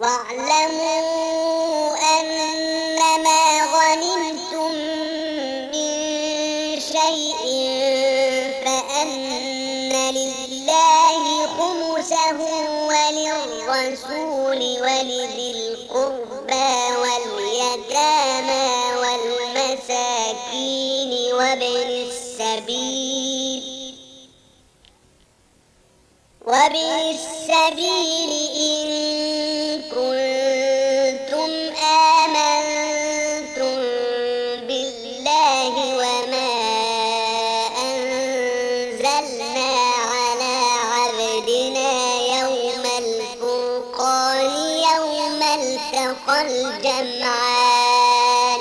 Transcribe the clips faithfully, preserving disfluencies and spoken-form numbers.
واعلموا أنما غنمتم من شيء فأن لله خمسه وللرسول ولذي القربى واليتامى والمساكين وابن السبيل وابن السبيل إن كنتم آمنتم بالله وما أنزلنا على عبدنا يوم الفرقان يوم التقى الجمعان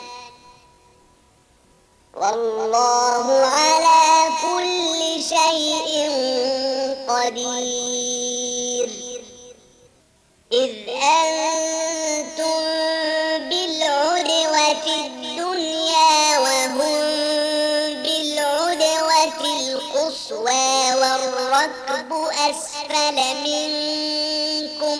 والله على كل شيء قدير. إذ أنتم بالعدوة الدنيا وهم بالعدوة القصوى والركب أسفل منكم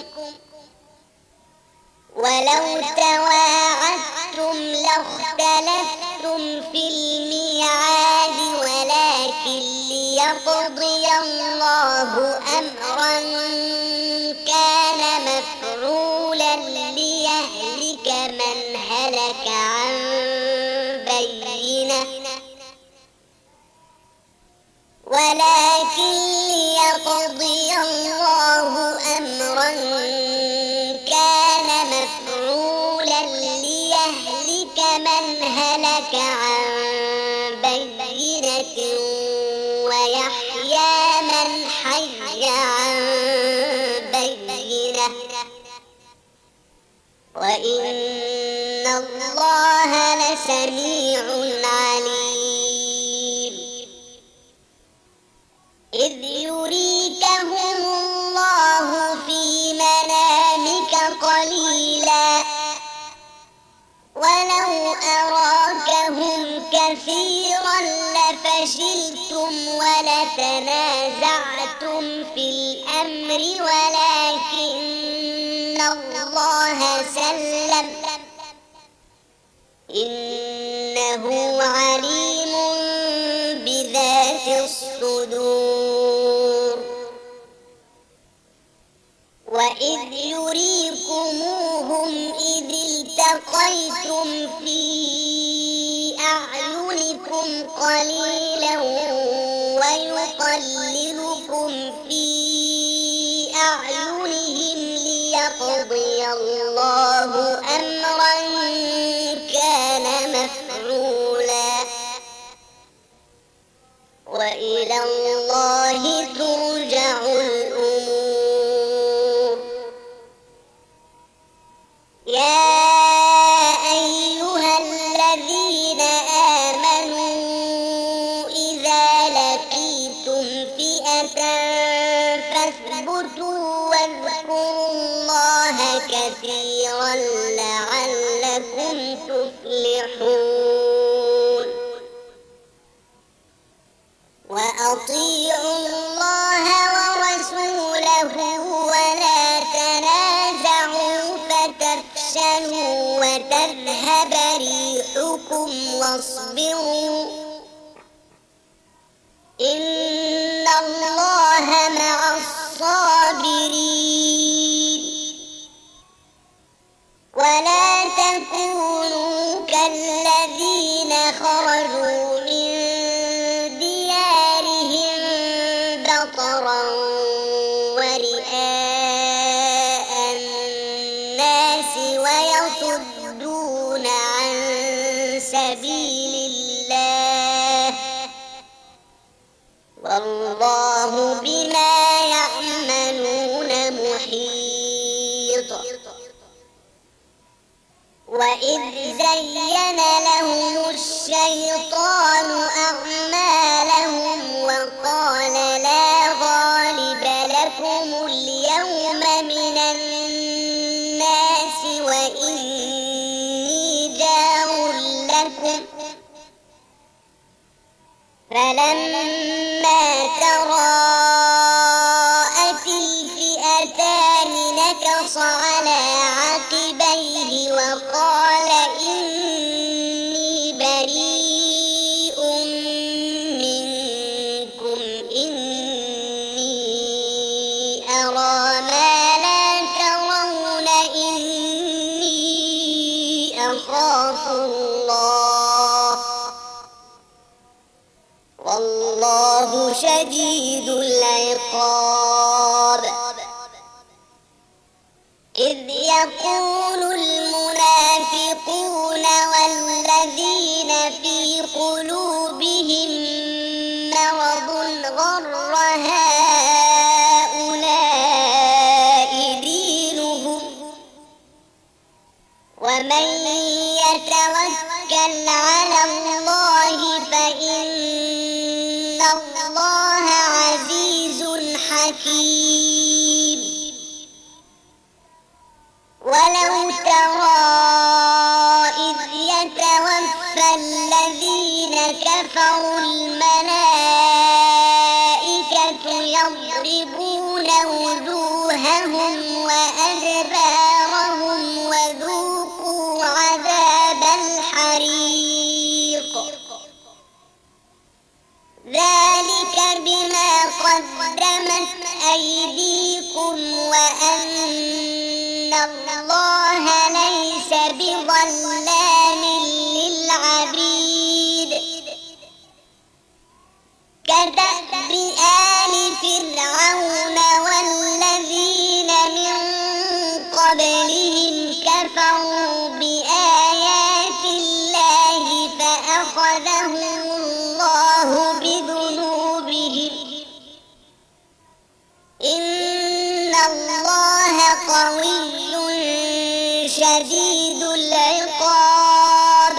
ولو تواعدتم لاختلفتم في الميعاد ولكن ليقضي الله أمرا كان مفعولا ليهلك من هلك عن بينة ولكن ليقضي الله أمرا كان مفعولا ليهلك من هلك عن بينة ويحيى من حي عن بينة وإن الله لسميع عليم. إذ يريكهم الله في منامك قليلا ولو أراكهم كثيرا لفشلتم ولتنازعتم في الأمر ولكن الله سلم إنه عليم بذات الصدور. وإذ يريكموهم إذ التقيتم في أعينكم قليلا ويقللكم في أعينهم ليقضي الله أمرا كان مفعولا وإلى الله ترجع الأمور. يا أيها الذين آمنوا إذا لقيتم فئة فاثبتوا واذكروا الله كثيرا لعلكم تفلحون. وأطيعوا الله ورسوله ولا تنازعوا فتفشلوا وتذهب ريحكم واصبروا إن الله مع الصابرين. ولا تكونوا كالذين خرجوا من ديارهم بطرا ورئاء الناس ويصدون عن سبيل الله والله بما يعملون محيط. وإذ زين لهم الشيطان أعمالهم وقال لا غالب لكم اليوم من الناس وإني جار لكم فلما تراءت الفئتان نكص فنكص على عقبيه وقال إني بريء منكم إني أرى ما لا ترون إني أخاف الله والله شديد العقاب. إذ يقول المنافقون والذين في قلوبهم مرض غر هؤلاء دينهم ومن يتوكل على الله فإن الله عزيز حكيم. ولو ترى إذ يتوفى الذين كفروا الملائكة يضربون وجوههم وأدبارهم وذوقوا عذاب الحريق ذلك بما قدمت أيديكم وأن الله ليس بظلام للعبيد. كدأب آل فرعون والذين من قبلهم كفروا بآيات الله فأخذهم الله بذنوبهم إن الله قوي شديد العقاب.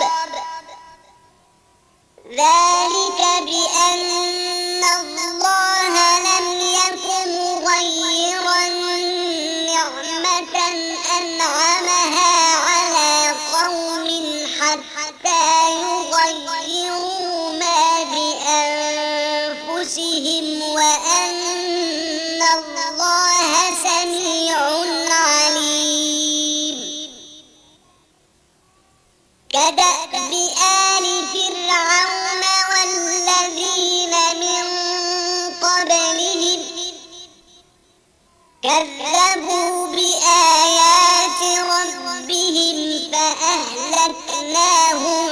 ذلك بأن الله لم يكن مغيرا نعمة أنعمها على قوم حتى يغيروا ما بأنفسهم وأن الله سميع عليم. كدأب آل فرعون والذين من قبلهم كذبوا بآيات ربهم فأهلكناهم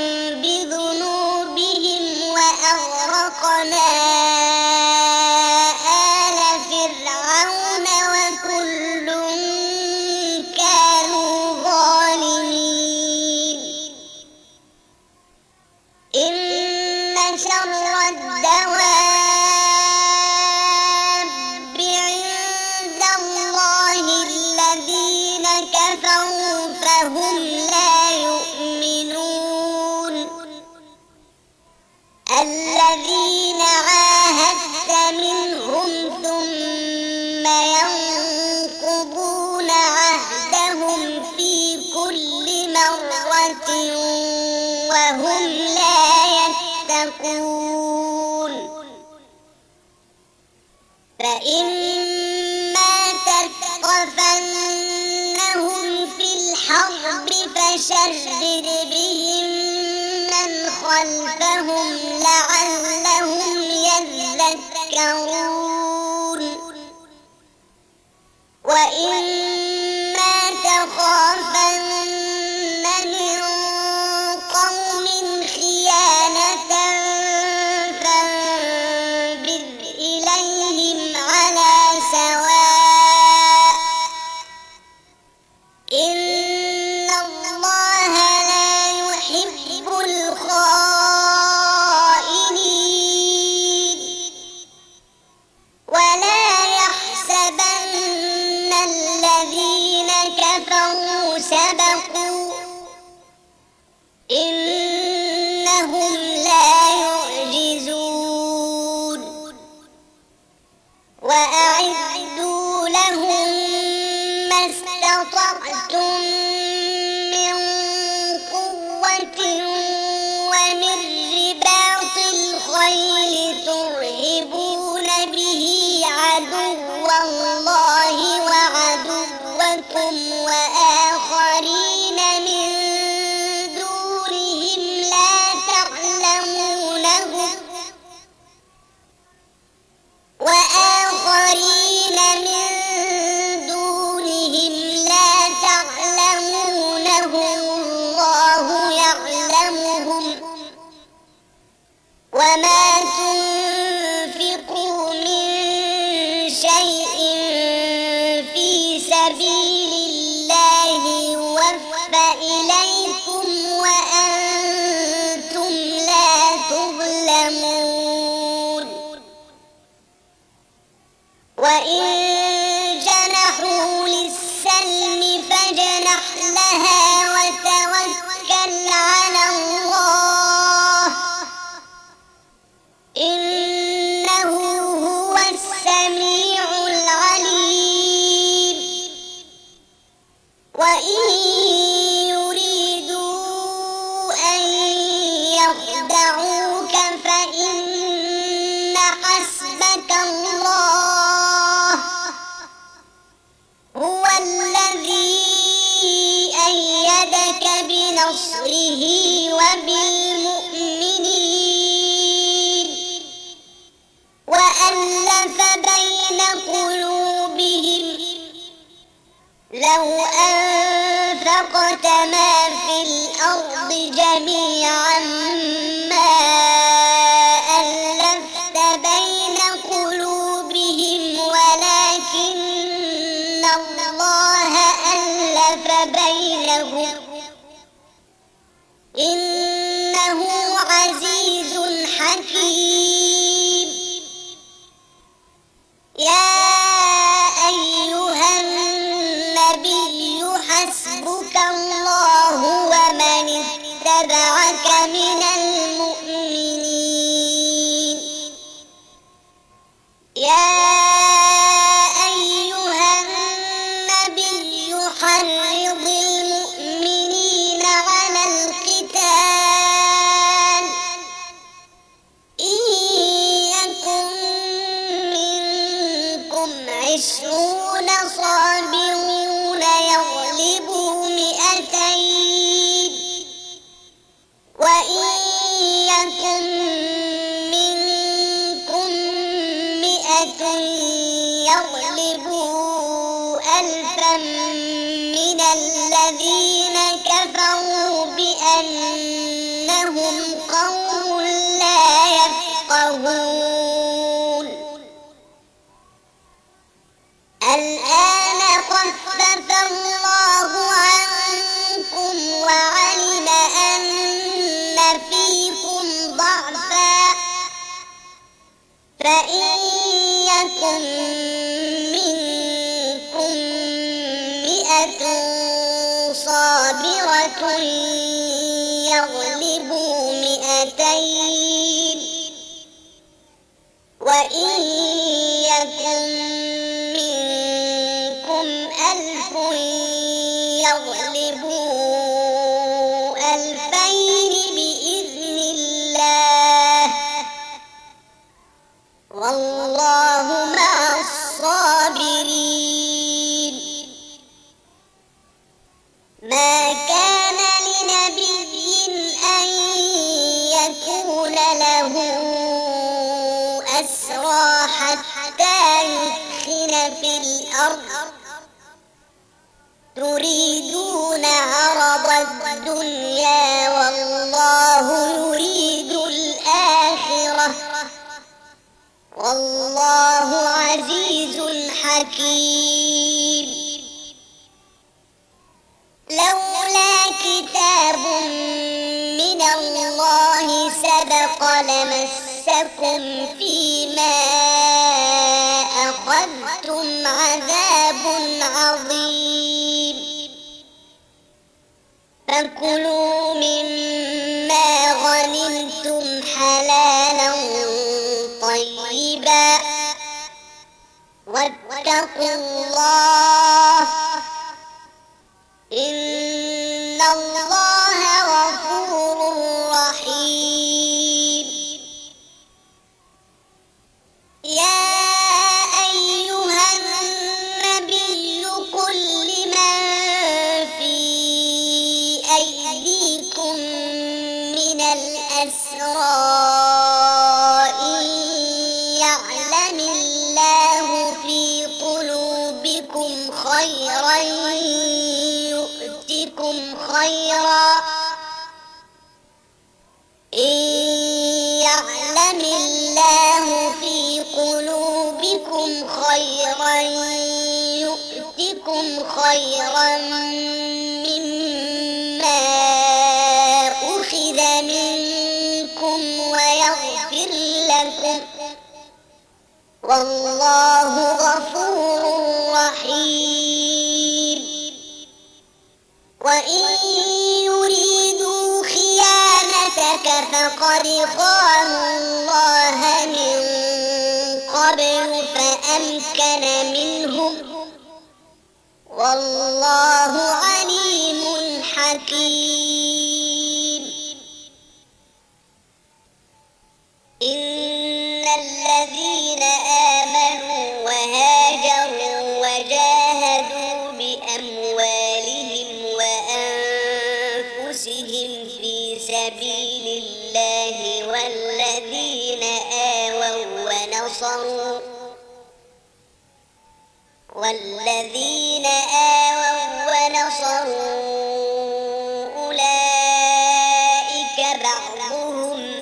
بذنوبهم وأغرقنا آل فرعون وكل كانوا ظالمين. إن شر الدواب عند الله الذين كفروا فهم لا يؤمنون. الذين عاهدت منهم ثم ينقضون عهدهم في كل مرة وهم لا يتقون. فإما تثقفنهم في الحرب فشرد بهم من خلفهم لعلهم يذكرون. وإما تخافن من قوم خيانة فانبذ إليهم على سواء إن الله لا يحب الخائنين. ولا يحسبن الذين كفروا سبقوا إنهم لا يعجزون. وأعدوا لهم ما استطعتم من قوة ومن رباط الخيل ترهبون به عدو الله وعدوكم لكم وآخرين من دونهم لا تعلمونهم وآخرين من دونهم لا تعلمونهم الله يعلمهم وما تنفقوا من شيء في سبيل الله يوفى إليكم وأنتم لا تظلمون وإن جنحوا للسلم فاجنح لها وتوكل على الله إنه هو السميع العليم وإن يريدوا أن يخدعوك فإن حسبك الله هو الذي أيدك بنصره وبالمؤمنين وألف بين قلوبهم لو أنفقت ما في الأرض جميعا ما ألفت بين قلوبهم ولكن الله ألف بينهم إنه عزيز حكيم يا أيها النبي حسبك الله ومن اتبعك من المؤمنين يا أيها النبي حرض المؤمنين على القتال إن يكن منكم عشرون صابرون يغلبوا مئتين وإن يكن منكم مئة يغلبوا ألفا من الذين كفروا بأنهم قوم لا يفقهون الآن خفف الله عنكم وعلم أن فيكم ضعفا فإن يكن منكم مئة صابرة يغلبوا مئتين وإن يكن منكم ألف يغلبوا ألفين بإذن الله والله مع الصابرين ما كان لنبي أن يكون له أسرى حتى يثخن في الأرض تريدون عرض الدنيا والله يريد الآخرة والله عزيز حكيم لولا كتاب من الله سبق لمسكم فيما أخذتم عذاب عظيم فكلوا مما غنمتم حلالا طيبا واتقوا الله إن الله غفور رحيم يا أيها النبي قل لمن يؤتكم خيرا يؤتكم خيرا إن يعلم الله في قلوبكم خيرا يؤتكم خيرا مما أخذ منكم ويغفر لكم والله غفور رحيم وإن يريدوا خيانتك فقد خانوا الله من قبل فأمكن منهم والله عليم حكيم إن الذين آمنوا وهاجروا وجاهدوا بأموالهم وأنفسهم في سبيل الله والذين آووا ونصروا والذين آووا ونصروا أولئك بعضهم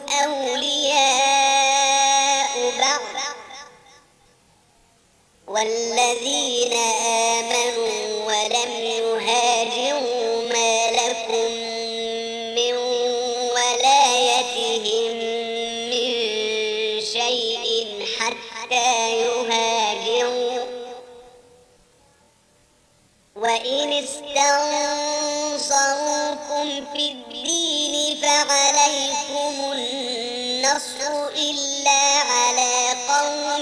أولياء بعض والذين آمنوا ولم يهاجروا ما لكم من ولايتهم من شيء حتى يهاجروا وإن استنصروكم في الدين فعليكم النصر إلا على قوم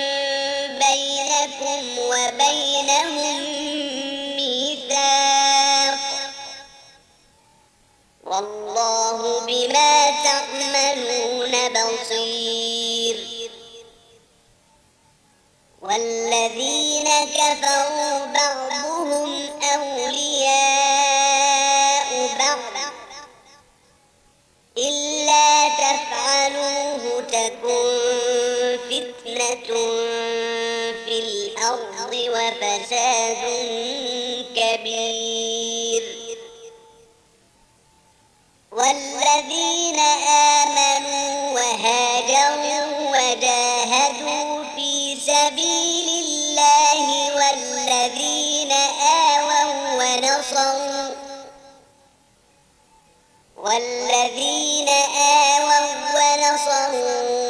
بينكم وبينهم ميثاق والله بما تعملون بصير والذين كفروا بعضهم أولياء بعض إلا تفعلوه تكن فتنة في الأرض وفساد كبير والذين آمنوا وهاجروا وجاهدوا في سبيل الله والذين آووا ونصروا والذين آووا ونصروا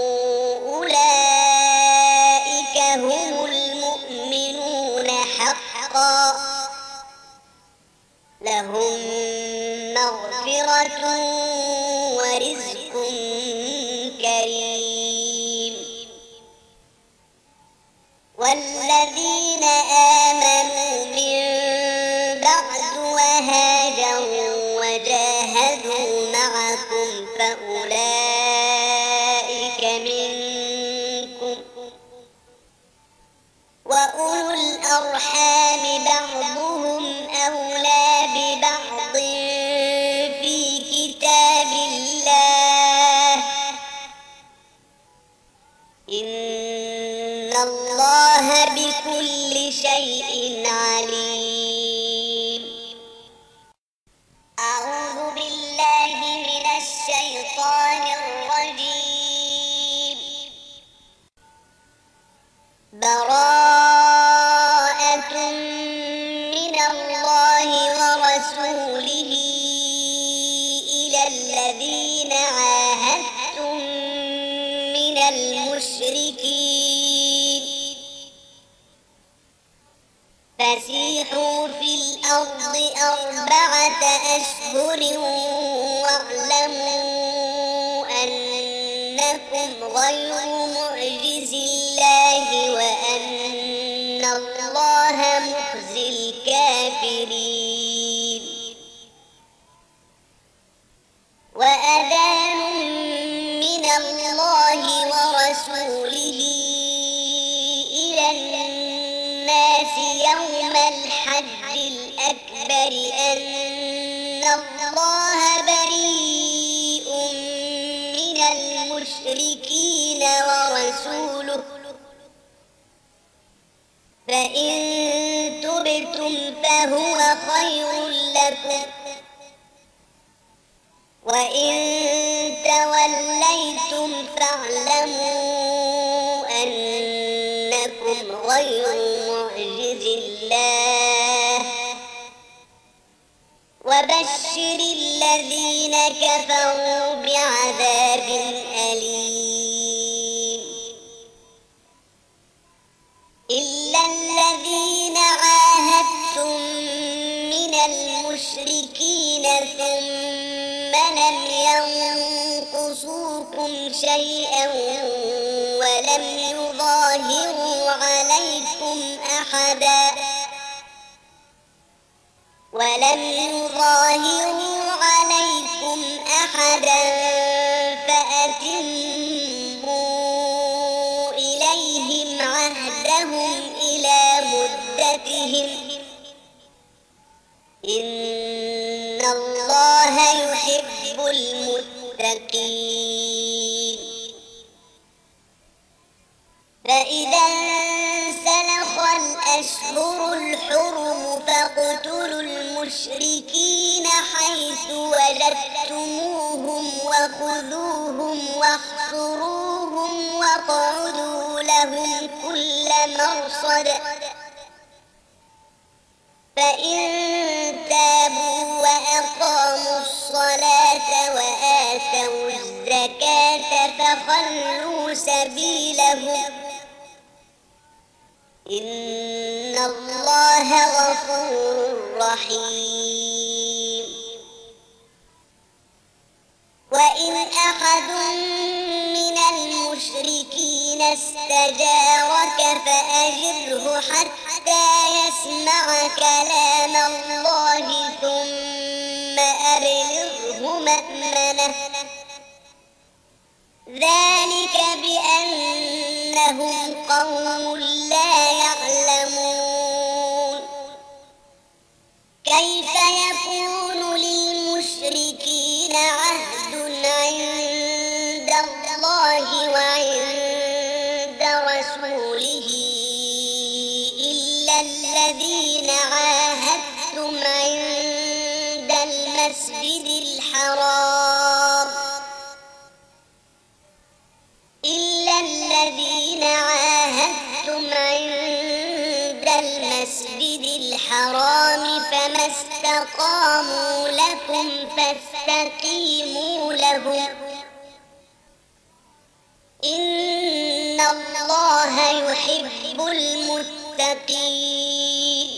أولئك هم المؤمنون حقا لهم مغفرة ورزق كريم والذين آمنوا من بعد وهاجروا وجاهدوا معكم فأولئك منكم وأولو الأرحام بعضهم أولى ببعض في كتاب الله إن الله بكل شيء عليم أعوذ بالله من الشيطان الرجيم براءة من الله ورسوله إلى الذين عاهدتم من المشركين فسيحوا في الأرض أربعة أشهر واعلموا أنكم غير معجز الله وأن الله مخزي الكافرين وأذان من الله ورسوله إلى الناس يوم الحج الأكبر أن الله بريء من المشركين ورسوله فإن قتلتم فهو خير لكم وإن توليتم فاعلموا أنكم غير معجز الله وبشر الذين كفروا بعذاب أليم إلا الذين عاهدتم من المشركين ثم لم ينقصوكم شيئا ولم يظاهروا عليكم أحدا ولم يظاهروا عليكم أحدا فأتموا إليهم عهدهم إلى مدتهم إن الله يحب المتقين فإذا انسلخ الأشهر الحرم فاقتلوا المشركين حيث وجدتموهم وخذوهم واحصروهم واقعدوا لهم كل مرصد فإن تابوا وأقاموا الصلاة وآتوا الزكاة فخلوا سبيلهم إن الله غفور رحيم وإن أحد من المشركين استجارك فأجره حتى يسمع كلام الله ثم أبلغه مأمنه ذلك بأنهم قوم لا يعلمون كيف يكون للمشركين عهد عند الله وعند رسوله إلا الذين عاهدتم عند المسجد الحرام إلا الذين عاهدتم عند المسجد الحرام فما استقاموا لكم فاستقيموا لهم إن الله يحب المتقين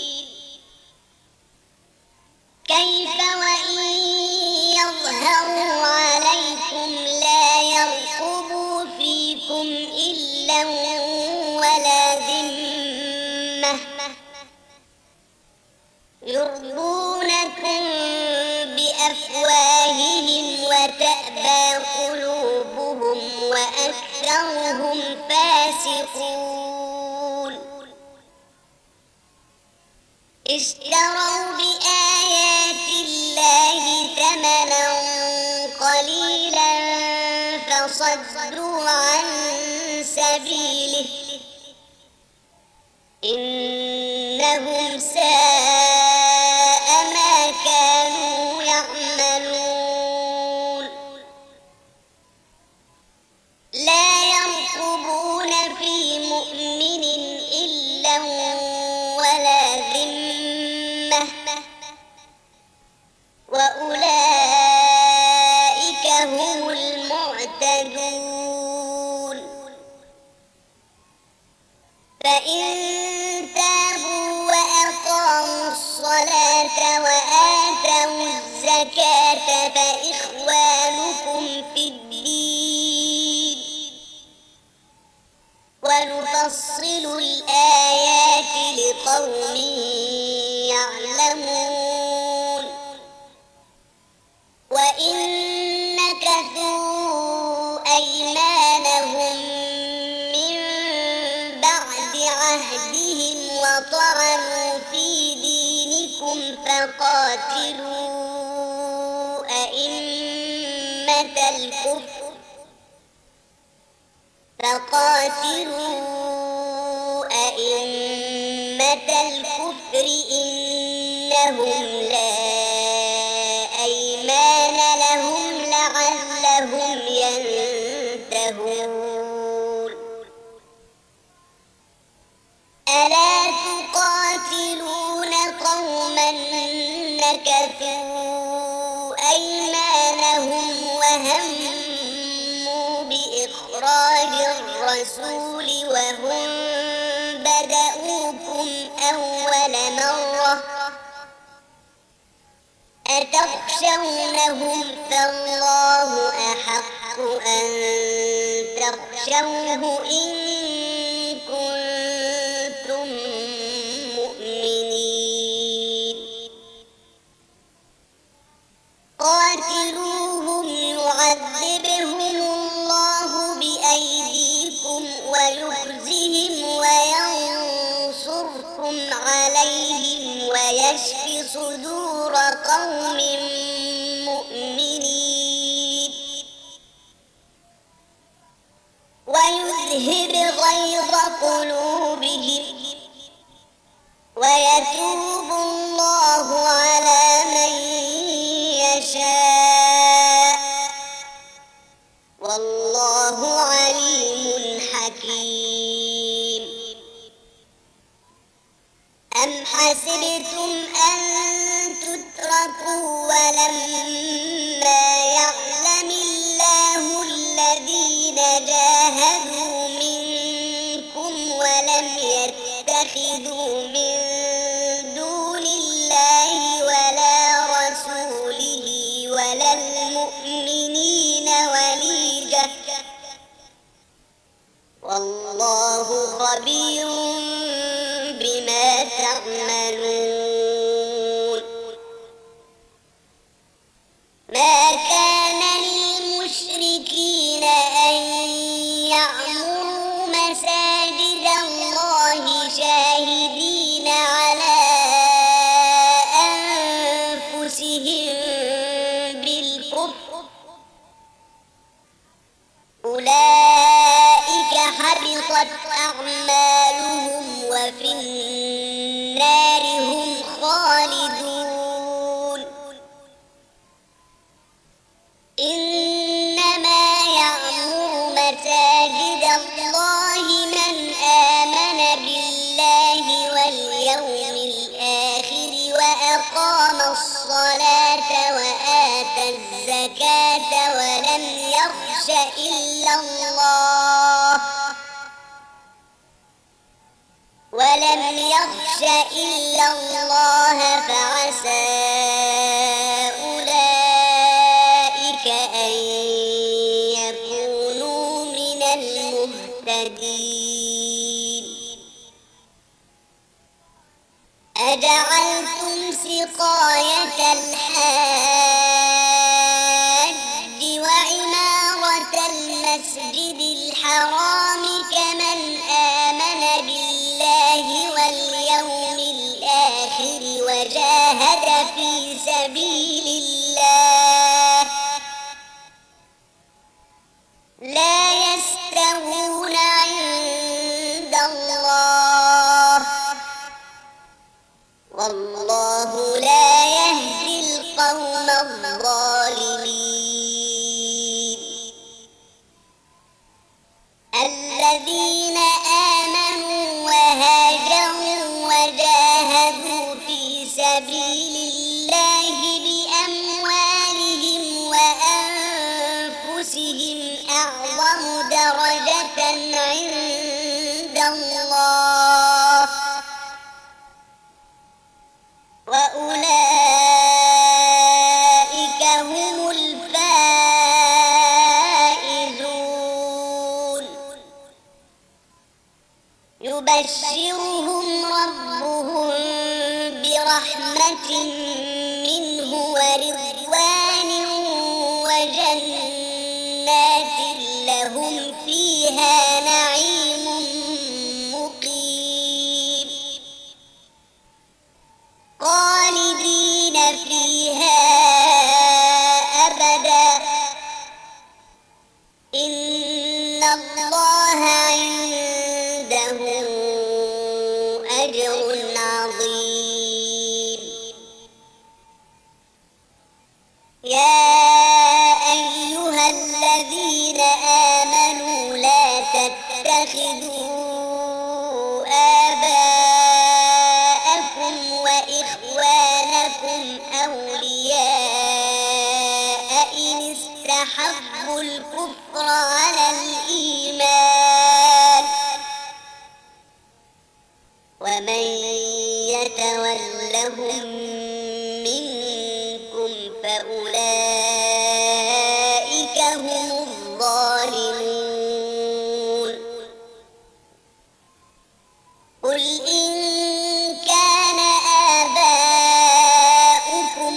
كيف وإن يظهروا عليكم لا يرقبوا فيكم إلا ولا ذمة يرضونكم بأفواههم وتأبى قلوبهم وأكثرهم فاسقون اشتروا بآيات الله ثمنا قليلا فصدوا عن سبيله إنهم ساء ما كانوا يعملون لا يرقبون في مؤمن إلا ولا ذمة وأولئك هم المعتدون فإن تابوا وأقاموا الصلاة وآتوا الزكاة فإخوانكم في الدين ونفصل الآيات لقوم يعلمون وإن نكثوا أيمانهم من بعد عهدهم وطعنوا في دينكم فقاتلوا أئمة الكفر فقاتلوا أئمة الكفر إنهم لا أيمان لهم لعلهم ينتهون ألا تقاتلون قوما نكثوا أيمانهم وهموا بإخراج الرسول وهم بدأوكم أول مرة أتخشونهم فالله أحق أن تخشوه إن كنتم مؤمنين قاتلوهم يعذبهم الله بأيديكم ويخزهم وينصركم عليهم ويشف صدور قوم مؤمنين ويذهب غيظ قلوبهم ويتوب الله على من يشاء والله عليم حكيم أم حسبتم أن تتركوا ولما يعلم الله الذين جاهدوا منكم ولم يتخذوا من دون الله ولا رسوله ولا المؤمنين وليجة والله خبير بما تعملون ما كان للمشركين أن يعمروا مساجد الله شاهدين على أنفسهم بالكفر أولئك حبطت أعمالهم وفي النار هم خالدون إنما يعمر مساجد الله من آمن بالله واليوم الآخر وأقام الصلاة وآتى الزكاة ولم يخش إلا الله ولم يخش إلا الله فعسى أولئك أن يكونوا من المهتدين أجعلتم سقاية الحاج وعمارة المسجد الحرام كمن آمن بالله واليوم الآخر وجاهد في سبيل الله لا يستوون عند الله والله لا يهدي القوم الظالمين الذين آمنوا وهاجروا وجاهدوا في سبيل الله بأموالهم وأنفسهم أعظم درجة عند الله وأولئك هم الفائزون يبشرهم ربهم برحمة منه ورضوان وجنات لهم فيها نعيم مقيم خالدين فيها أبدا إن الله عنده أجر عظيم وإخوانكم أولياء إن استحبوا الكفر على الإيمان ومن يتولهم منكم فأولئك هم الظالمون قل إن كان آباؤكم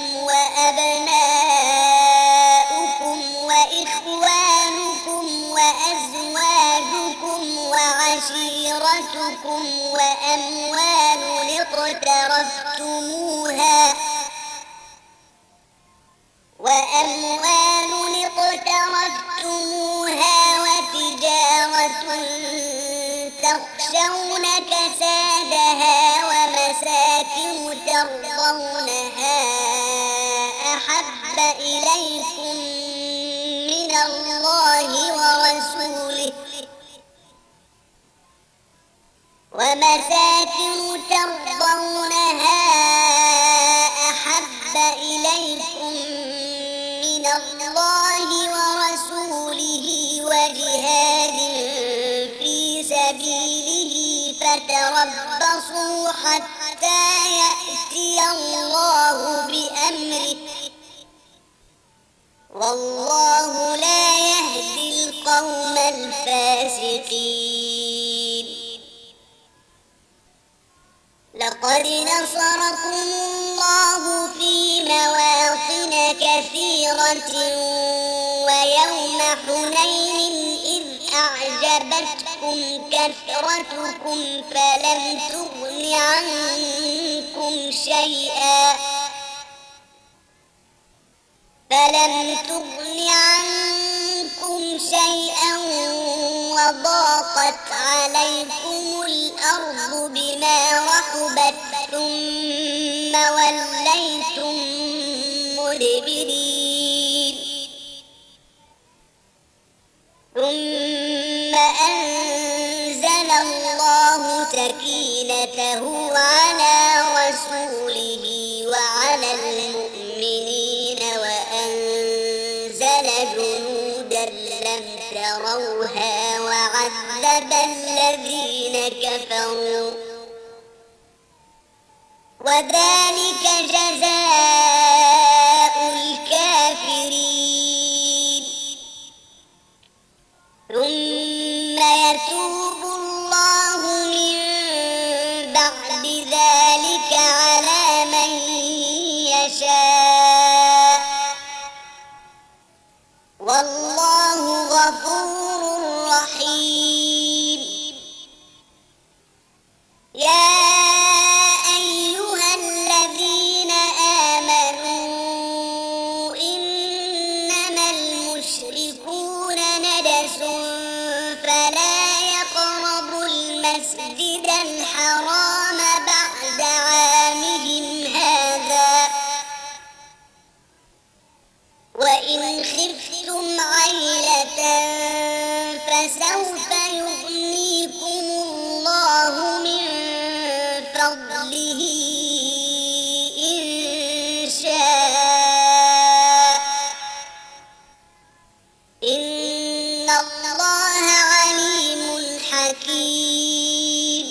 وأبناؤكم وإخوانكم وأزواجكم وعشيرتكم وأموال اقترفتموها وأموال اقترفتموها وتجارة تخشون كسادها ومساكن ترضونها أحب إليكم من الله ورسوله ومساكن ترضونها أحب إليكم من الله ورسوله وجهاد في سبيله فتربصوا حتى يأتي الله بأمره والله لا يهدي القوم الفاسقين لقد نصركم الله في مواطن كثيرة ويوم حنين إذ أعجبتكم كثرتكم فلم تغن عنكم شيئا فلم تغن عنكم شيئا وضاقت عليكم الأرض بما رحبت ثم وليتم مدبرين ثم أنزل الله سكينته على رسوله وعلى المؤمنين وأنزل جنودا لم تروها وعذب الذين كفروا وذلك جزاء الكافرين ثم يتوب الله من بعد ذلك على من يشاء والله غفور رحيم يا أيها الذين آمنوا إنما المشركون نجس فلا يقربوا المسجد الحرام بعد عامهم هذا وإن خفتم عيلة فسوف يغنيكم الله من فضله إن شاء إن الله عليم حكيم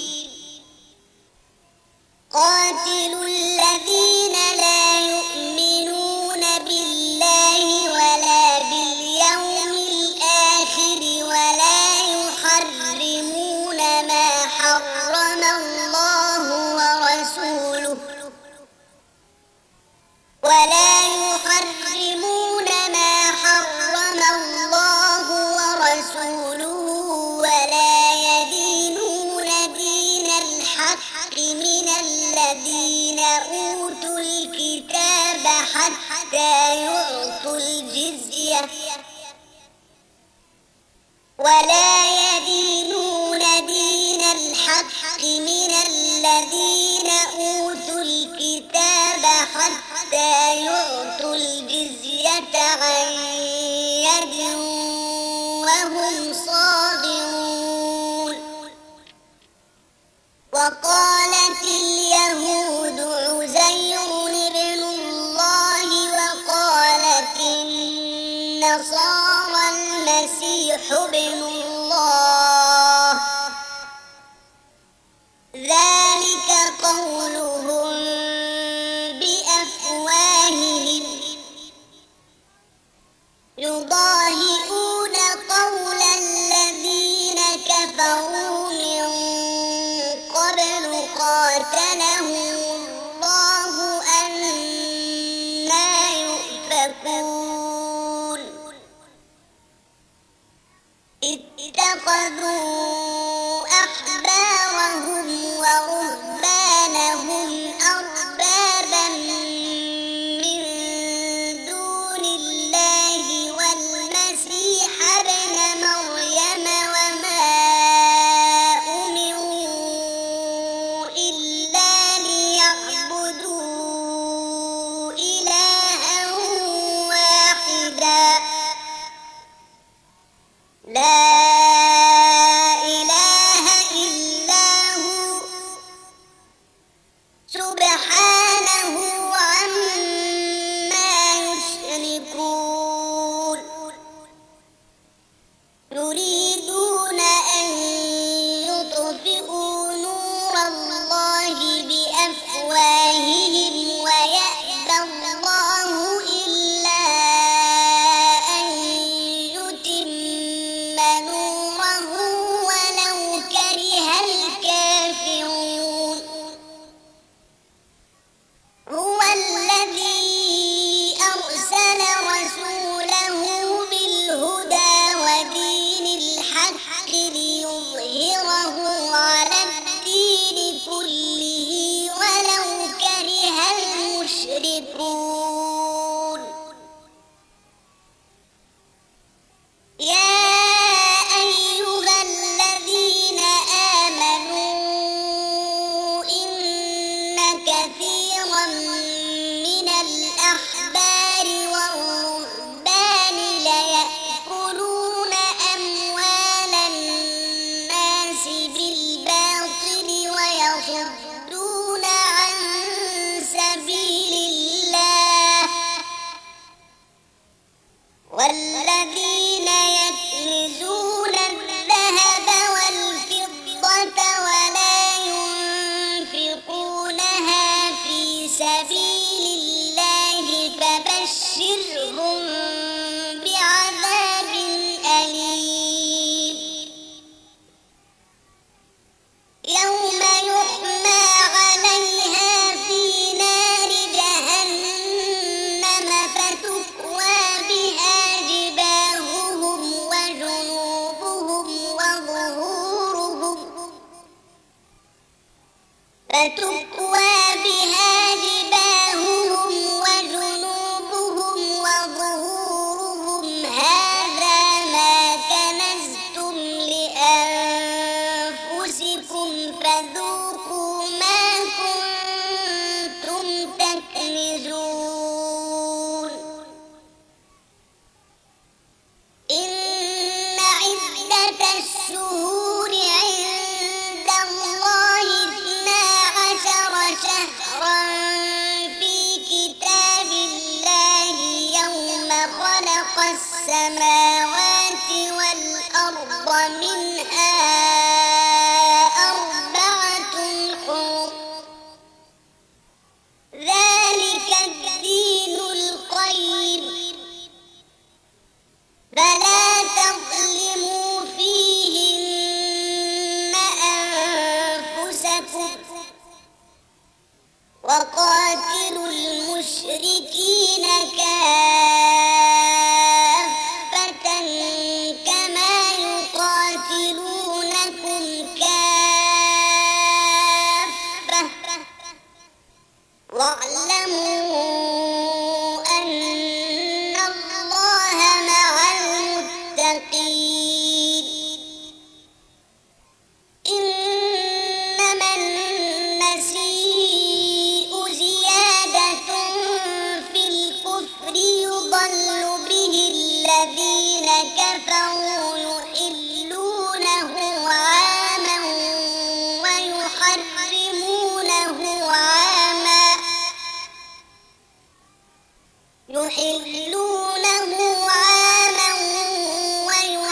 قاتلوا الذين لا يؤمنون بالله ولا باليوم الآخر ولا يحرمون ما حرم الله ورسوله ولا يحرمون ما حرم الله ورسوله ولا يدينون دين الحق من الذين أوتوا الكتاب حتى يعطوا الجزية ولا يدينون دين الحق من الذين أوتوا الكتاب حتى يعطوا الجزية عن يد وهم صاغرون وقالت اليهود عزير المسيح ابن الله ذلك قولهم بأفواههم يضاهئون قول الذين كفروا من قبل قاتلهم الله أنى يؤفكون اتخذوا أحبارهم ورهبانهم أربابا من دون الله والمسيح ابن مريم وما أمروا إلا ليعبدوا إلها واحدا لا إله إلا هو سبحانه عما يشركون يريدون أن يطفئوا نور الله بأفواههم ويأبى الله إلا أن يتم نوره ولو كره الكافرون هو الذي أرسل رسوله بالهدى ودين الحق ليظهره على الدين كله ولو كره المشركون يا أيها الذين آمنوا إن كثيرا من الأحبار والرهبان ليأكلون أموال الناس بالباطل ويصدون عن سبيل الله والذين يكنزون الذهب والفضة ولا ينفقونها في سبيل الله فبشرهم بعذاب أليم يوم يحمى عليها في نار جهنم فتكوى بها جباههم وجنوبهم وظهورهم فتكوى بها جباههم وجنوبهم وظهورهم هذا ما كنزتم لأنفسكم فذوقوا ما كنتم تكنزون إن عدة الشهور عند الله اثنا عشر شهرا في كتاب الله يوم خلق السماوات والأرض منها أربعة حرم ذلك الدين القيم فلا تظلموا فيهن أنفسكم وقاتلوا المشركين كافة كما يقاتلونكم كافة واعلموا أن الله مع المتقين إنما النسيء زيادة في الكفر يضل به الذين كفروا يحلونه عاما ويحرمونه عاما يحلونه عاما ويحرمونه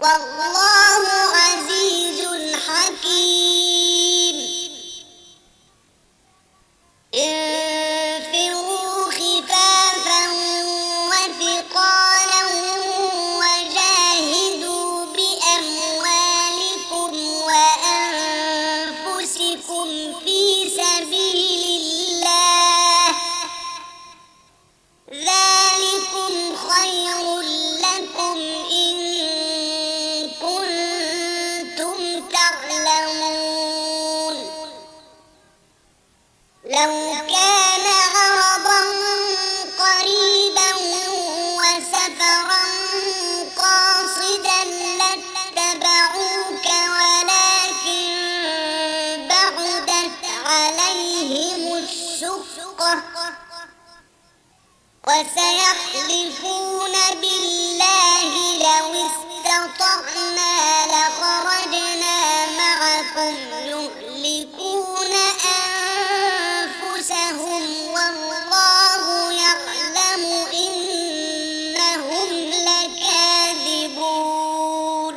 والله عزيز حكيم انفروا خفافا وثقالا وجاهدوا بأموالكم وأنفسكم في سبيل الله ذلكم خير لكم إن كنتم تعلمون لو كان عرضا قريبا وسفرا قاصدا لاتبعوك ولكن بعدت عليهم الشقة وسيحلفون بالله لو استطعنا لخرجنا معكم يهلكون أنفسهم والله يعلم إنهم لكاذبون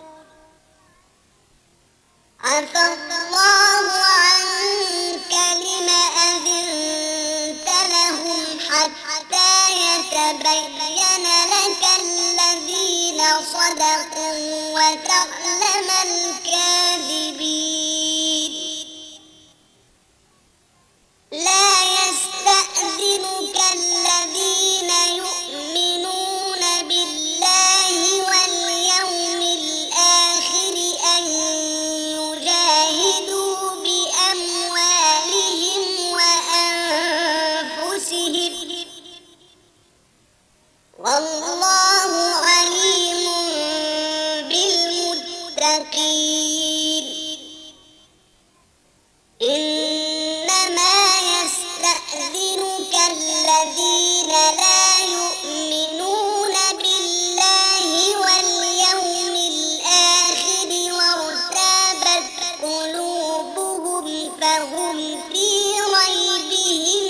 عفى الله عنك لم أذنت لهم حتى يتبين لك الذين صدقوا وتعلم الكاذبين لا يستأذنك الذين يؤمنون بالله واليوم الآخر أن يجاهدوا بأموالهم وأنفسهم والله عليم بالمتقين إنما يستأذنك الذين لا يؤمنون بالله واليوم الآخر وارتابت قلوبهم فهم في ريبهم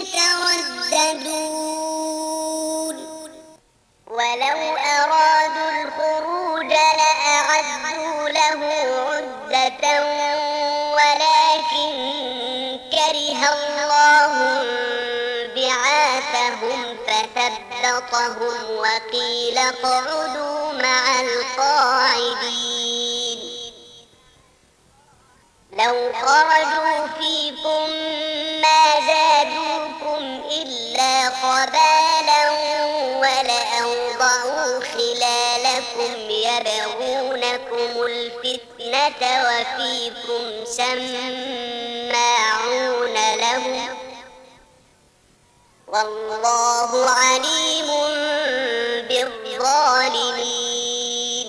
يترددون ولو أرادوا الخروج لأعدوا له عدة ولكن كره الله بعاثهم فثبطهم وقيل اقعدوا مع القاعدين لو خرجوا فيكم ما زادوكم إلا خبالا ولأوضعوا خلالكم يبغونكم الفتنة وفيكم سماعون لهم والله عليم بالظالمين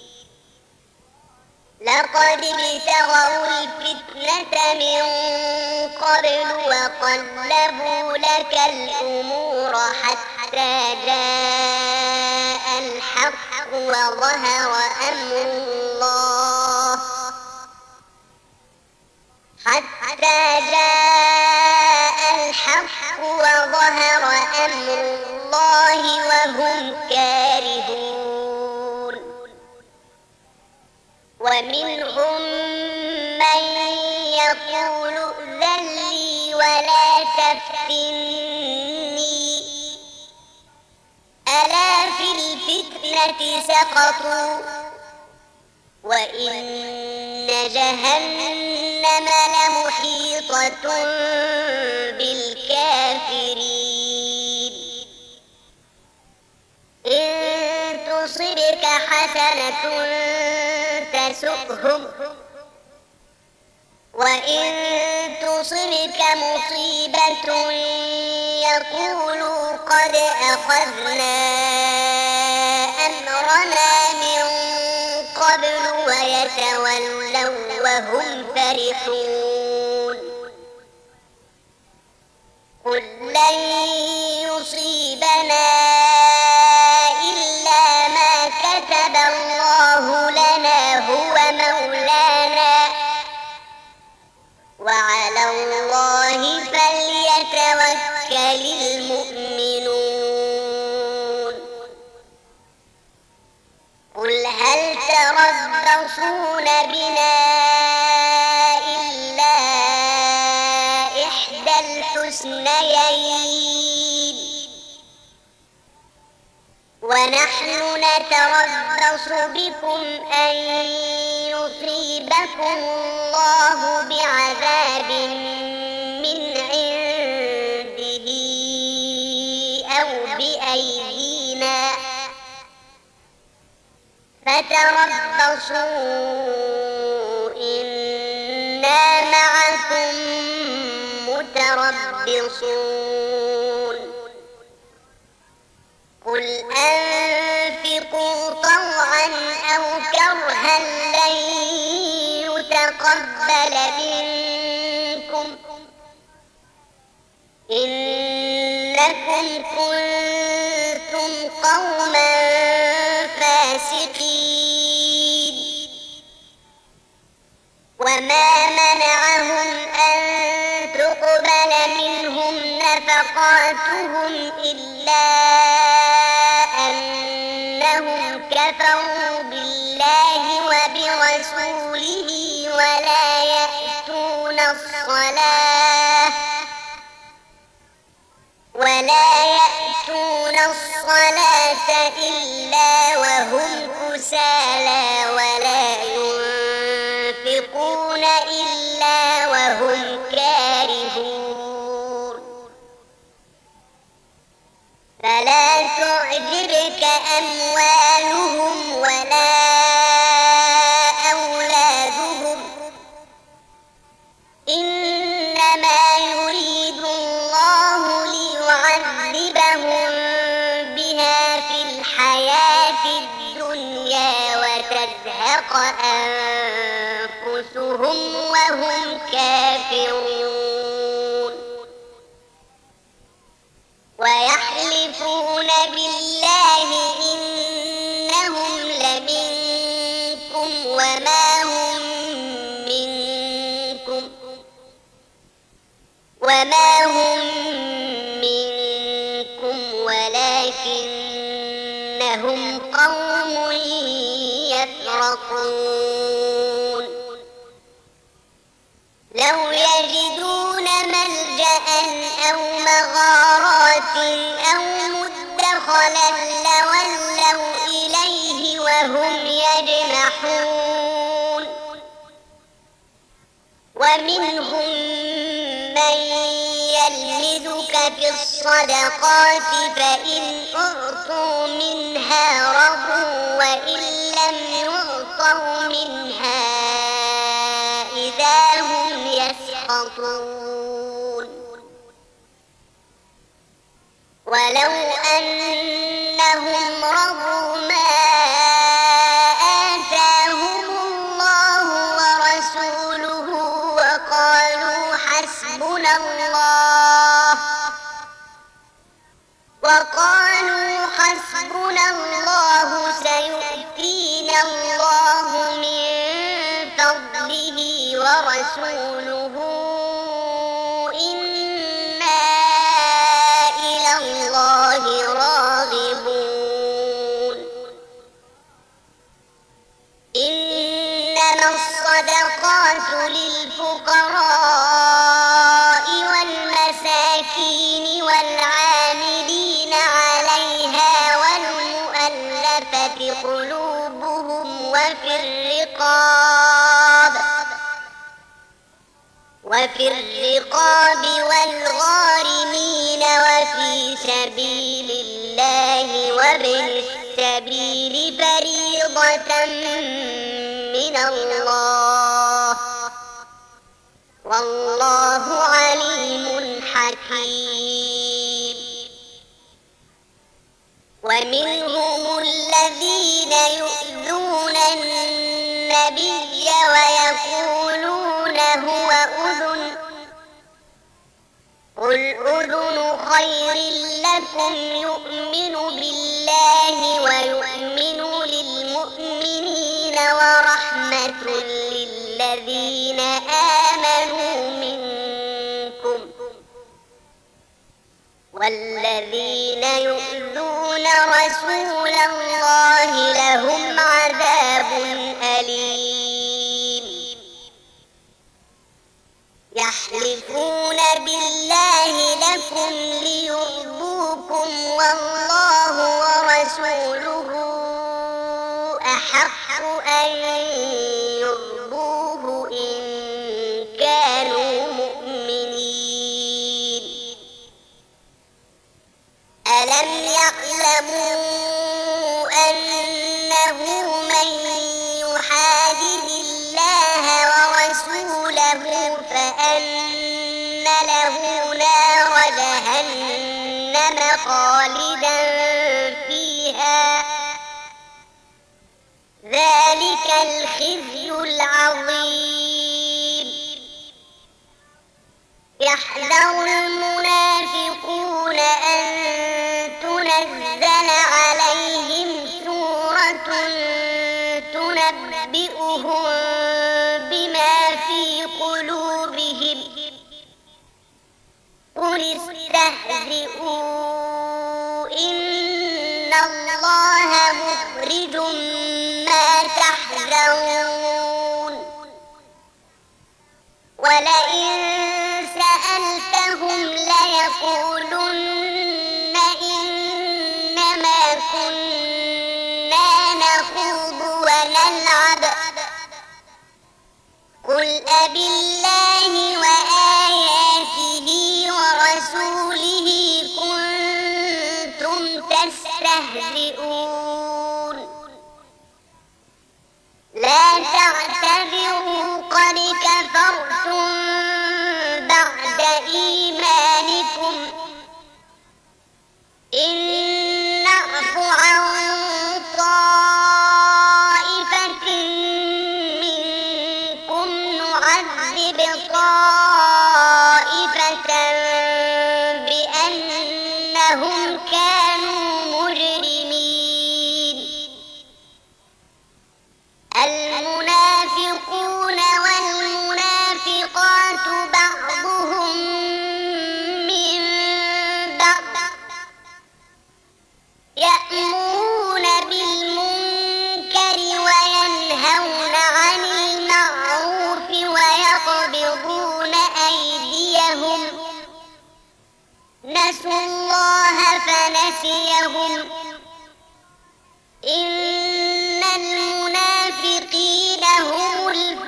لقد ابتغوا الفتنة من قبل وقلبوا لك الأمور حتى جاء الحق وظهر أمر الله حتى جاء الحق وظهر أمر الله وهم كارهون ومنهم من يقول ائذن لي ولا تفتني ألا في الفتنة سقطوا وإن جهنم لمحيطة بالكافرين إن تصبك حسنة تسؤهم وإن تصبك مصيبة يقولوا قد أخذنا أمرنا من قبل ويتولوا وهم فرحون قل لن يصيبنا إلا ما كتب الله لنا هو مولانا وعلى الله فليتوكل المؤمنون قل هل تربصون بنا إلا إحدى الحسنيين ونحن نتربص بكم أن يصيبكم الله بعذاب من عنده أو بأيدينا فتربصوا إنا معكم متربصون قل أنفقوا طوعا أو كرها لن يتقبل منكم إنكم كنتم قوما فاسقين وما منعهم أن تقبل منهم نفقاتهم إلا أنهم كفروا بالله وبرسوله ولا يأتون الصلاة ولا يأتون الصلاة إلا وهم كسالى ولا ينفقون إلا وهم كارهون فلا تعجبك أموالهم ولا أولادهم إنما يريد الله ليعذبهم بها في الحياة الدنيا وتزهق أنفسهم وهم كافرون ويحلفون بالله إنهم لمنكم وما هم منكم وما هم منكم ولكنهم قوم يفرقون لو يجدون ملجأ أو مغارات أو مدخلا لولوا إليه وهم يجمحون ومنهم من يلمزك في الصدقات فإن أعطوا منها رضوا وإن لم يعطوا منها إذا هم يسخطون ولو أنهم رضوا ما آتاهم الله ورسوله وقالوا حسبنا الله وقالوا حسبنا الله سيؤتينا الله من فضله ورسوله إنا إلى الله راغبون إنما الصدقات للفقراء والمساكين والعاملين عليها والمؤلفة قلوبهم وفي الرقاب وفي الرقاب والغارمين وفي سبيل الله وابن السبيل فريضة من الله والله عليم حكيم ومنهم الذين يؤذون النبي ويقولون هو أذن قل أذن خير لكم يؤمن بالله ويؤمن للمؤمنين ورحمة للذين آمنوا منكم والذين يؤذون رسول الله لهم عذاب أحق أن يرضوه إن كانوا مؤمنين. ألم يعلموا أنه من يحادد الله ورسوله فأن له نار جهنم خالدا فيها ذلك الخزي العظيم. يحذر المنافقون أن تنزل عليهم سورة تنبئهم بما في قلوبهم قل استهزئوا إن الله مخرج ما تحذرون. ولئن سألتهم ليقولن إنما كنا نخوض ونلعب قل أبالله وآياته ورسوله كنتم تستهزئون. لا تعتذروا قد كفرتم بعد إيمانكم إن نعف عن طائفة منكم نعذب طائفة بأنهم كانوا مجرمين. المنافقون والمنافقات بعضهم من بعض يأمرون بالمنكر وينهون عن المعروف ويقبضون أيديهم نسوا الله فنسيهم إن المنافقين هم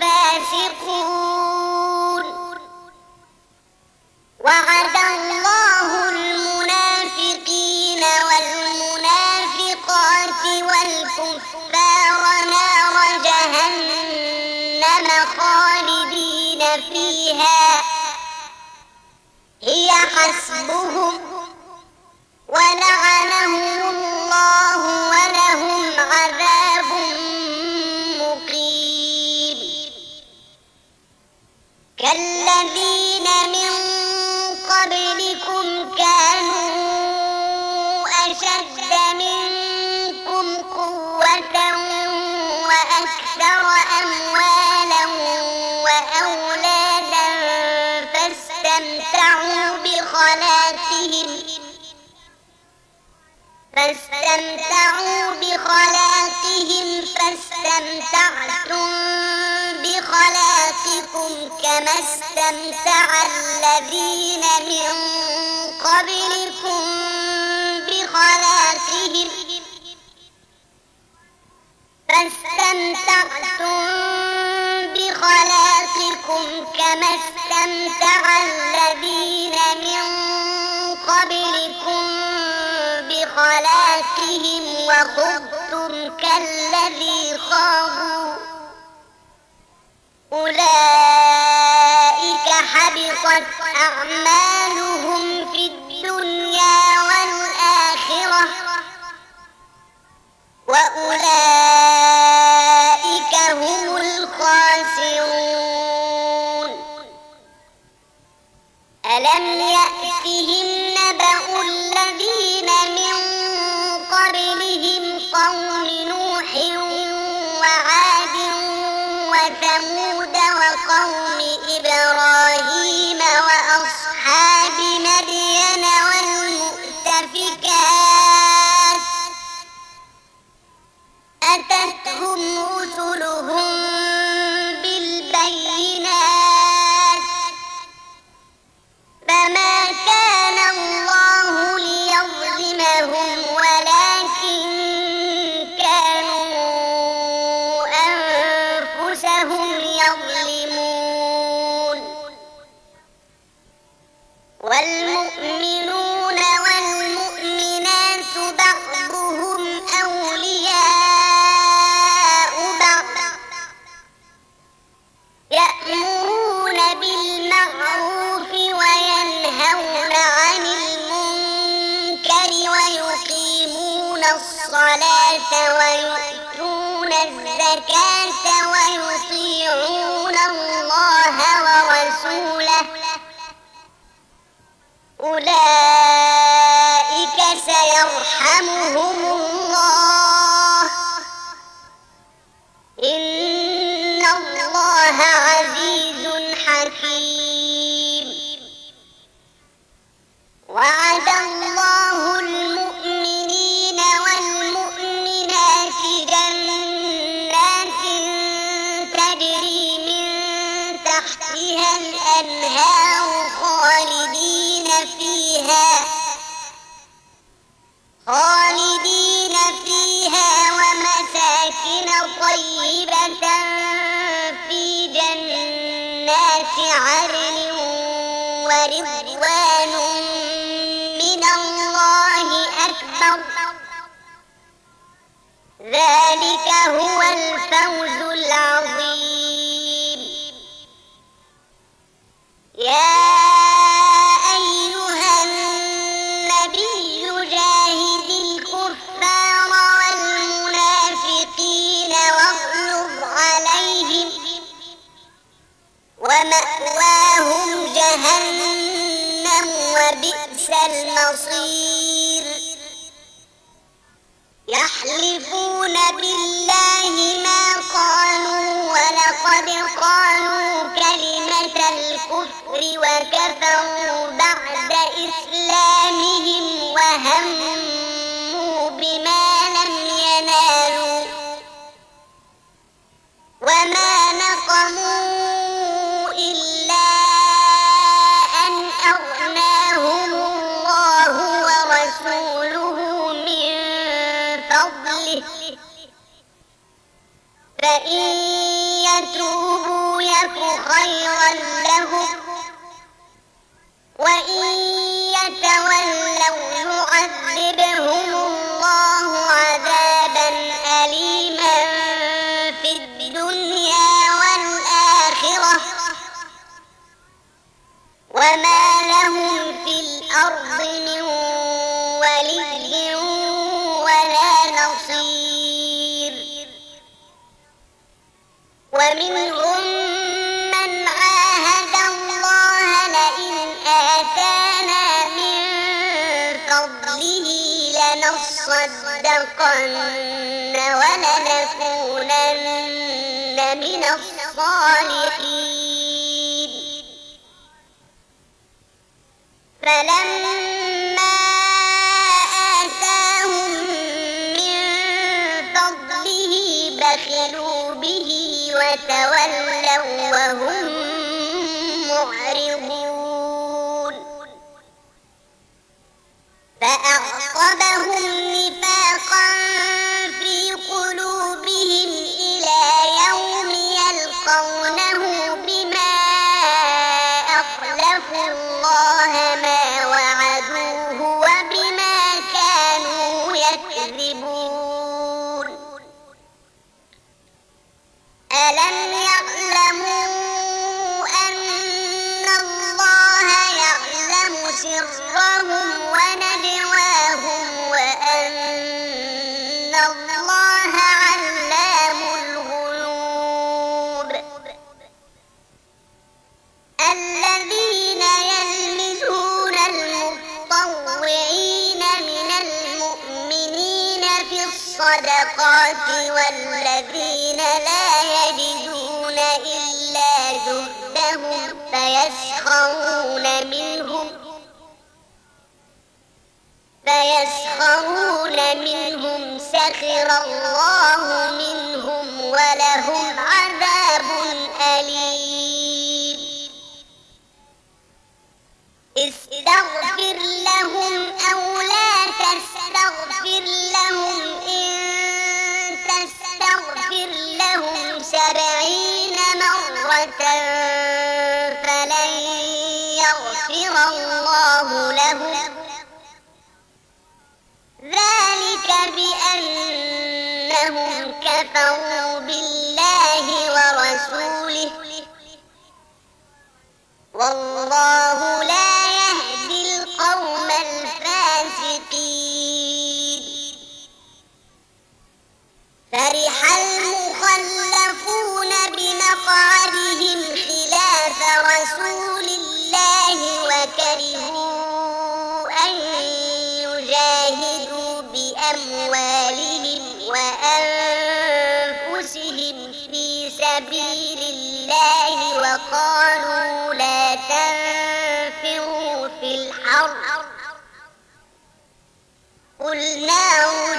الفاسقون. وعد الله المنافقين والمنافقات والكفار نار جهنم خالدين فيها هي حسبهم ولعنهم الله ولهم عذاب مقيم. كالذين من قبلكم كانوا أشد منكم قوة وأكثر أموالا وأولادا فاستمتعوا بخلاقهم فاستمتعوا بخلاقهم فاستمتعتم بخلاقكم كما استمتع الذين من قبلكم بخلاقهم فاستمتعتم بخلاقكم كما استمتع الذين من قبلكم بخلاقهم وخضتم كالذي خاضوا أولئك حبطت أعمالهم في الدنيا والآخرة وأولئك هم الخاسرون. ألم يأتهم نبأ الذين من قبلهم قوم نوح وعاد وثمود وقوم إبراهيم وأصحاب مدين والمؤتفكات أتتهم رسلهم بالبينات فما كان الله ليظلمهم ولكن كانوا أولئك سيرحمهم الله إن الله عزيز حكيم وعد الله المؤمنين والمؤمنات جنات تجري من تحتها الأنهار خالدين فيها خالدين فيها ومساكن طيبة في جنات عدن ورضوان من الله أكبر ذلك هو الفوز العظيم يا أيها النبي جاهد الكفار والمنافقين واغلظ عليهم ومأواهم جهنم وبئس المصير يحلفون بالله ما قالوا ولقد قالوا كلمة الكفر وكفروا بعد إسلامهم وهموا بما لم ينالوا وما نقموا إلا أن أغناهم الله ورسوله من فضله فإن يتوبوا يك خيرا لهم وإن يتولوا يعذبهم الله عذابا أليما في الدنيا والآخرة وما لهم في الأرض من ولي ولا نصير ومنهم من عاهد الله لئن آتانا من فضله لنصدقن ولنكونن من الصالحين فلما آتاهم من فضله بخلوا به وتولوا وهم معرضون فأعقبهم نفاقا في قلوبهم إلى يوم يلقونه بما أخلفوا الله ما وعدوه وبما كانوا يكذبون ألم يعلموا أن الله يعلم سرهم ونجواهم وأن الله علام الغيوب الذين يلمزون المطوعين من المؤمنين في الصدقات والذين لا يجدون إلا جهدهم فيسخرون منهم فيسخرون منهم سخر الله منهم ولهم عذاب أليم استغفر لهم أو لا تستغفر لهم إن تستغفر لهم سبعين مرة فلن يغفر الله لهم ذلك بأنهم كفروا بالله ورسوله والله لا يهدي القوم الفاسقين فرح المخلفون بمقعدهم خلاف رسول الله وكرهوا سبيل الله وقالوا لا تنفروا في الحر قل نار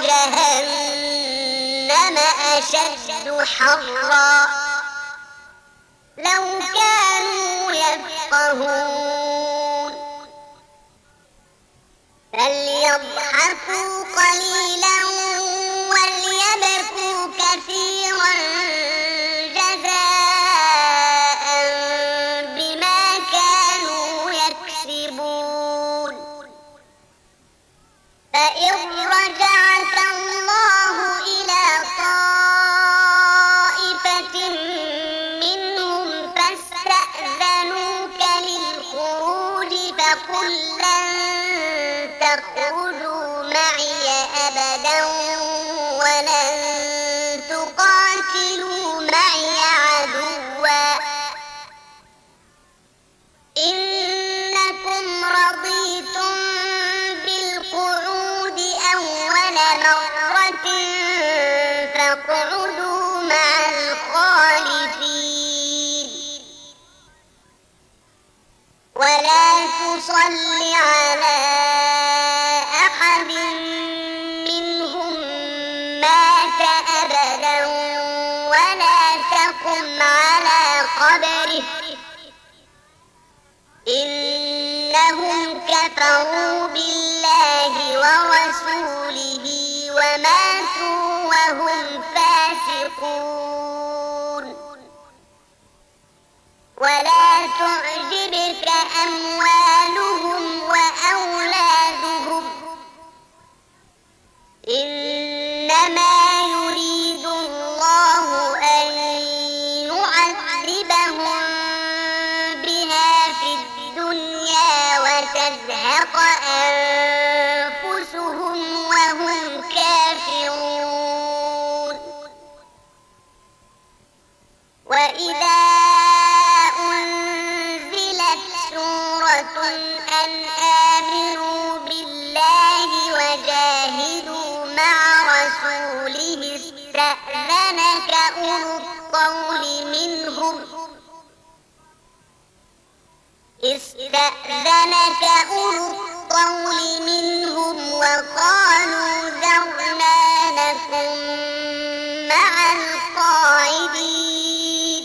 جهنم أشد حرا لو كانوا يفقهون فليضحكوا قليلا وليبكوا كثيرا جزاء بما كانوا يكسبون فإن رجعك الله إلى طائفة منهم فاستأذنوك للخروج فقل لن تخرجوا معي أبدا ولن تقاتلوا معي عدوا إنكم رضيتم بالقعود أول مرة فاقعدوا مع الخالفين ولا تصل على أحد منهم مات أبدا ولا تقم على قبره إنهم كفروا بالله ورسوله وماتوا وهم فاسقون ولا تعجبك أموالهم وأولادهم إنما يريد الله أن يعذبهم بها في الدنيا وتزهق أنفسهم وهم كافرون وإذا أنزلت سورة أن آمنوا بالله وجاهدوا مع رسوله استأذنك أولو الطول منهم استأذنك أولو الطول منهم وقالوا ذرنا لكم مع القاعدين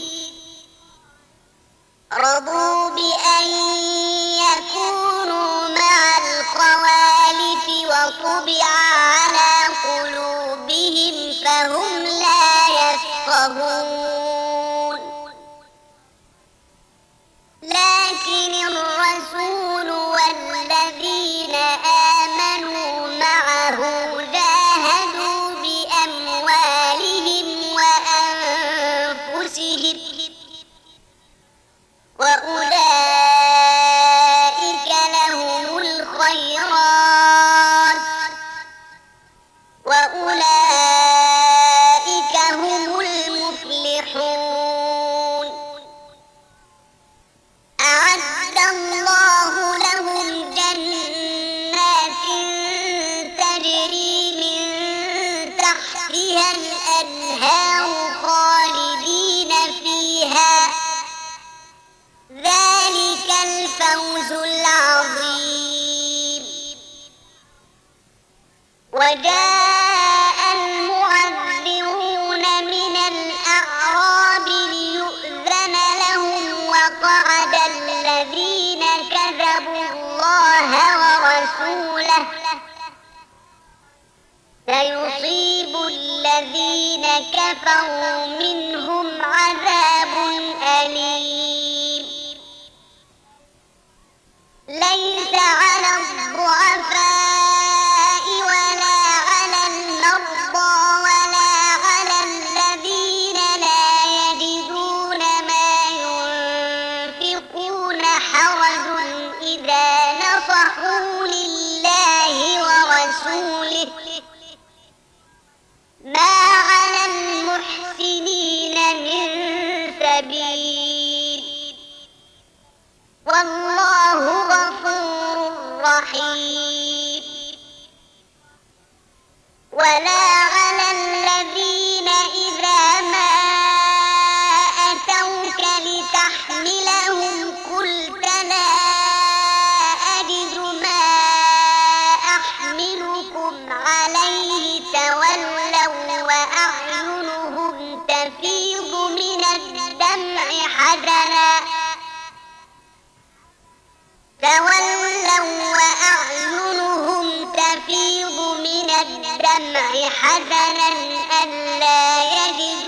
رضوا بأن يكونوا مع الخوالف وطبع على قلوبهم فهم لا يفقهون لكن الرسول والذين آمنوا معه جاهدوا بأموالهم وأنفسهم وأولئك لهم الخيرات وأولئك هم المفلحون أعد الله لهم جنات تجري من تحتها الأنهار خالدين فيها ذلك الفوز العظيم وجاء المعذرون من الأعراب ليؤذن لهم وقعد الذين كذبوا الله ورسوله سيصيب الذين كفروا منهم عذاب أليم ليس على الضعفاء ولا على المرضى ولا على الذين لا يجدون ما ينفقون حرج إذا نصحوا لله ورسوله ما على المحسنين من سبيل والله غفور رحيم ولا على الذين إذا ما عليه تولوا وأعينهم تفيض من الدمع حزنا تولوا وأعينهم تفيض من الدمع حزنا ألا يجدوا